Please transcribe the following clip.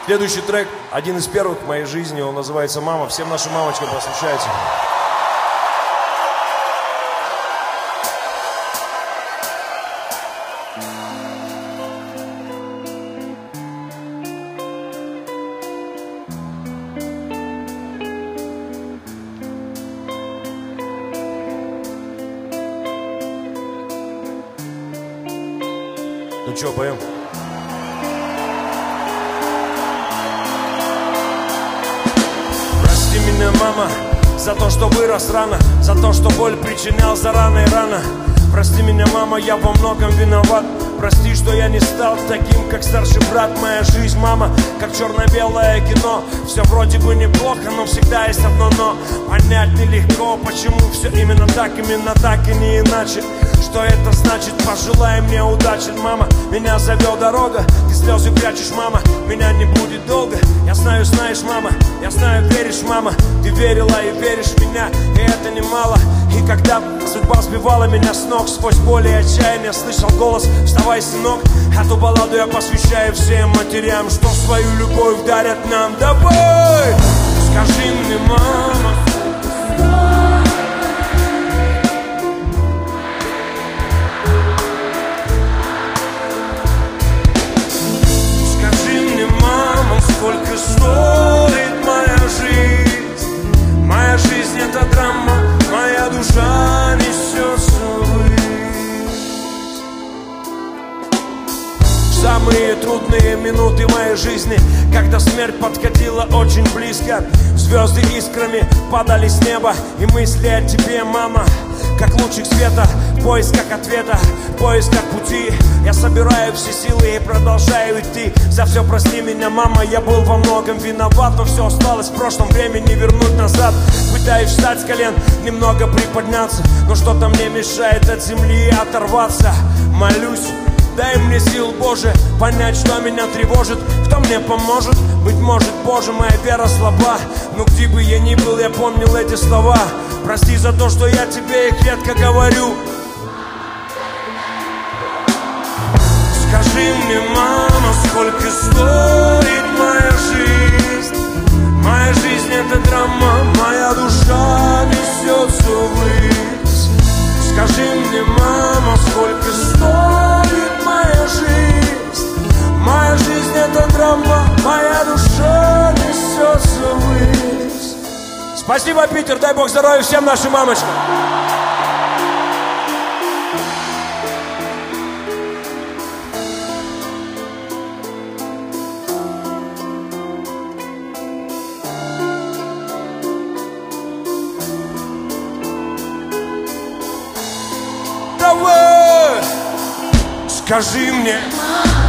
Следующий трек, один из первых в моей жизни, он называется «Мама». Всем нашим мамочкам посвящается. Ну чё, поем? Прости меня, мама, за то, что вырос рано, за то, что боль причинял за рано и рано. Прости меня, мама, я во многом виноват. Прости, что я не стал таким, как старший брат. Моя жизнь, мама, как черно-белое кино. Все вроде бы неплохо, но всегда есть одно но. Понять нелегко, почему все именно так и не иначе. Что это значит? Пожелай мне удачи, мама. Меня зовет дорога, ты слезы прячешь, мама. Меня не будет долго. Я знаю, знаешь, мама. Я знаю, веришь, мама. Ты верила и веришь в меня, и это немало. И когда судьба сбивала меня с ног, сквозь боль и отчаяние слышал голос: вставай, сынок. Эту балладу я посвящаю всем матерям, что свою любовь дарят нам. Давай, скажи мне, мама. Сколько стоит моя жизнь? Моя жизнь — это драма, моя душа несется ввысь. Самые трудные минуты моей жизни, когда смерть подходила очень близко, звезды искрами падали с неба, и мысли о тебе, мама, как лучик света, в поисках ответа, в поисках пути. Я собираю все силы и продолжаю идти. За все прости меня, мама, я был во многом виноват, но все осталось в прошлом, время не вернуть назад. Пытаюсь встать с колен, немного приподняться, но что-то мне мешает от земли оторваться. Молюсь, дай мне сил, Боже, понять, что меня тревожит, кто мне поможет. Быть может, Боже, моя вера слаба, но где бы я ни был, я помнил эти слова. Прости за то, что я тебе их редко говорю. Скажи мне, мама, сколько стоит моя жизнь? Моя жизнь — это драма, моя душа несется ввысь. Скажи мне, мама, сколько стоит моя жизнь? Моя жизнь — это драма, моя душа несется ввысь. Спасибо, Питер, дай Бог здоровья всем нашим мамочкам. Давай, скажи мне.